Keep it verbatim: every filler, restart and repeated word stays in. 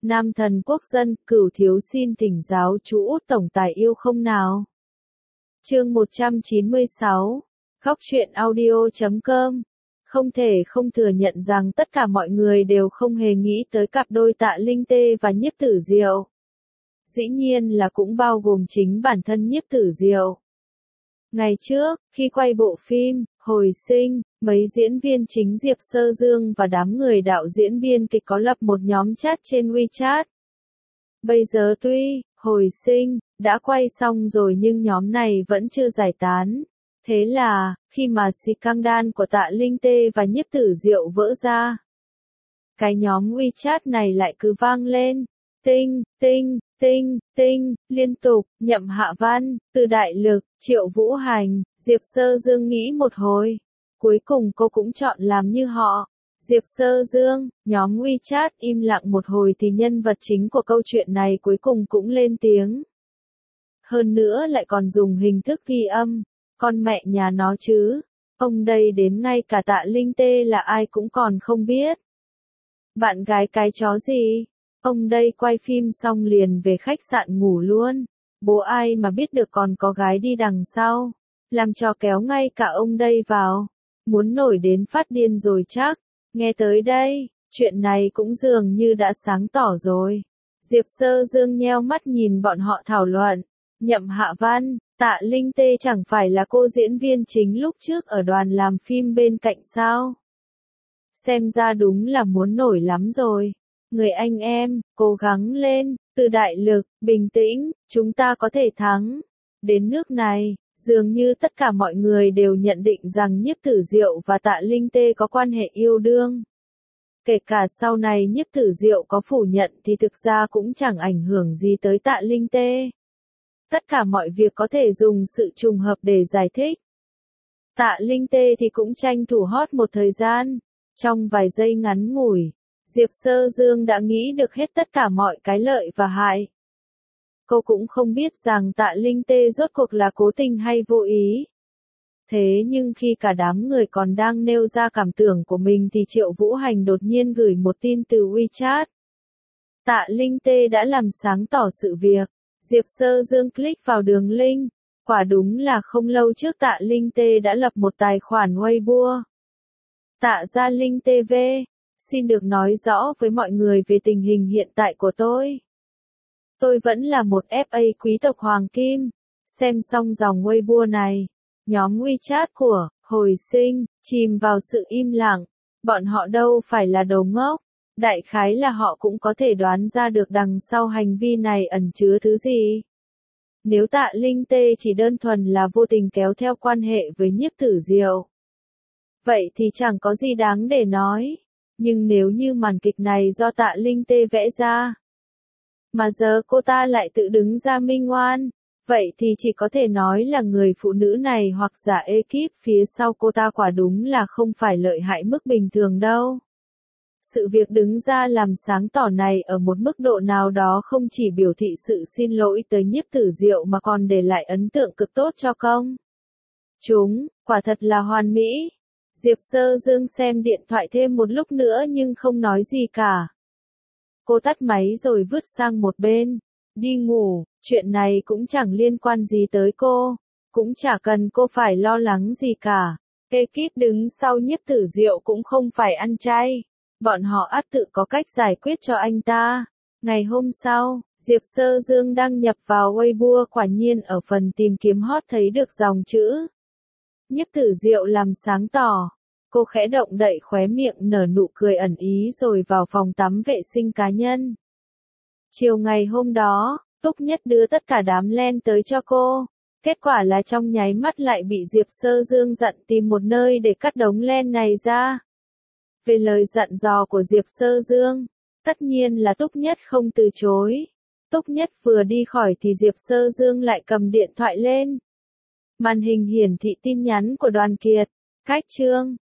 Nam thần quốc dân, Cửu thiếu xin thỉnh giáo chú Út tổng tài yêu không nào. Chương một trăm chín mươi sáu, Khóc chuyện audio chấm com. Không thể không thừa nhận rằng tất cả mọi người đều không hề nghĩ tới cặp đôi Tạ Linh Tê và Nhiếp Tử Diệu. Dĩ nhiên là cũng bao gồm chính bản thân Nhiếp Tử Diệu. Ngày trước, khi quay bộ phim Hồi Sinh, mấy diễn viên chính Diệp Sơ Dương và đám người đạo diễn biên kịch có lập một nhóm chat trên WeChat. Bây giờ tuy Hồi Sinh đã quay xong rồi nhưng nhóm này vẫn chưa giải tán. Thế là, khi mà scandal của Tạ Linh Tê và Nhiếp Tử Diệu vỡ ra, cái nhóm WeChat này lại cứ vang lên, tinh, tinh, tinh, tinh, liên tục. Nhậm Hạ Văn, Từ Đại Lực, Triệu Vũ Hành, Diệp Sơ Dương nghĩ một hồi. Cuối cùng cô cũng chọn làm như họ. Diệp Sơ Dương, nhóm WeChat im lặng một hồi thì nhân vật chính của câu chuyện này cuối cùng cũng lên tiếng. Hơn nữa lại còn dùng hình thức ghi âm. Con mẹ nhà nó chứ. Ông đây đến ngay cả Tạ Linh Tê là ai cũng còn không biết. Bạn gái cái chó gì? Ông đây quay phim xong liền về khách sạn ngủ luôn. Bố ai mà biết được còn có gái đi đằng sau. Làm cho kéo ngay cả ông đây vào. Muốn nổi đến phát điên rồi chắc. Nghe tới đây, chuyện này cũng dường như đã sáng tỏ rồi. Diệp Sơ Dương nheo mắt nhìn bọn họ thảo luận. Nhậm Hạ Văn, Tạ Linh Tê chẳng phải là cô diễn viên chính lúc trước ở đoàn làm phim bên cạnh sao? Xem ra đúng là muốn nổi lắm rồi. Người anh em, cố gắng lên, Từ Đại Lực, bình tĩnh, chúng ta có thể thắng. Đến nước này, dường như tất cả mọi người đều nhận định rằng Nhiếp Tử Diệu và Tạ Linh Tê có quan hệ yêu đương. Kể cả sau này Nhiếp Tử Diệu có phủ nhận thì thực ra cũng chẳng ảnh hưởng gì tới Tạ Linh Tê. Tất cả mọi việc có thể dùng sự trùng hợp để giải thích. Tạ Linh Tê thì cũng tranh thủ hot một thời gian. Trong vài giây ngắn ngủi, Diệp Sơ Dương đã nghĩ được hết tất cả mọi cái lợi và hại. Cô cũng không biết rằng Tạ Linh Tê rốt cuộc là cố tình hay vô ý. Thế nhưng khi cả đám người còn đang nêu ra cảm tưởng của mình thì Triệu Vũ Hành đột nhiên gửi một tin từ WeChat. Tạ Linh Tê đã làm sáng tỏ sự việc. Diệp Sơ Dương click vào đường link. Quả đúng là không lâu trước Tạ Linh Tê đã lập một tài khoản Weibo. Tạ Gia Linh ti vi, xin được nói rõ với mọi người về tình hình hiện tại của tôi. Tôi vẫn là một ép a quý tộc Hoàng Kim. Xem xong dòng Weibo này, nhóm WeChat của Hồi Sinh chìm vào sự im lặng. Bọn họ đâu phải là đồ ngốc. Đại khái là họ cũng có thể đoán ra được đằng sau hành vi này ẩn chứa thứ gì. Nếu Tạ Linh Tê chỉ đơn thuần là vô tình kéo theo quan hệ với Nhiếp Tử Diệu, vậy thì chẳng có gì đáng để nói. Nhưng nếu như màn kịch này do Tạ Linh Tê vẽ ra, mà giờ cô ta lại tự đứng ra minh oan, vậy thì chỉ có thể nói là người phụ nữ này hoặc giả ekip phía sau cô ta quả đúng là không phải lợi hại mức bình thường đâu. Sự việc đứng ra làm sáng tỏ này ở một mức độ nào đó không chỉ biểu thị sự xin lỗi tới Nhiếp Tử Diệu mà còn để lại ấn tượng cực tốt cho công chúng, quả thật là hoàn mỹ. Diệp Sơ Dương xem điện thoại thêm một lúc nữa nhưng không nói gì cả. Cô tắt máy rồi vứt sang một bên, đi ngủ, chuyện này cũng chẳng liên quan gì tới cô, cũng chả cần cô phải lo lắng gì cả. Ekip đứng sau Nhiếp Tử Diệu cũng không phải ăn chay. Bọn họ ắt tự có cách giải quyết cho anh ta. Ngày hôm sau, Diệp Sơ Dương đăng nhập vào Weibo, quả nhiên ở phần tìm kiếm hot thấy được dòng chữ Nhiếp Tử Diệu làm sáng tỏ. Cô khẽ động đậy khóe miệng nở nụ cười ẩn ý rồi vào phòng tắm vệ sinh cá nhân. Chiều ngày hôm đó, Túc Nhất đưa tất cả đám len tới cho cô. Kết quả là trong nháy mắt lại bị Diệp Sơ Dương dặn tìm một nơi để cắt đống len này ra. Về lời dặn dò của Diệp Sơ Dương, tất nhiên là Túc Nhất không từ chối. Túc Nhất vừa đi khỏi thì Diệp Sơ Dương lại cầm điện thoại lên. Màn hình hiển thị tin nhắn của Đoàn Kiệt. Cách chương,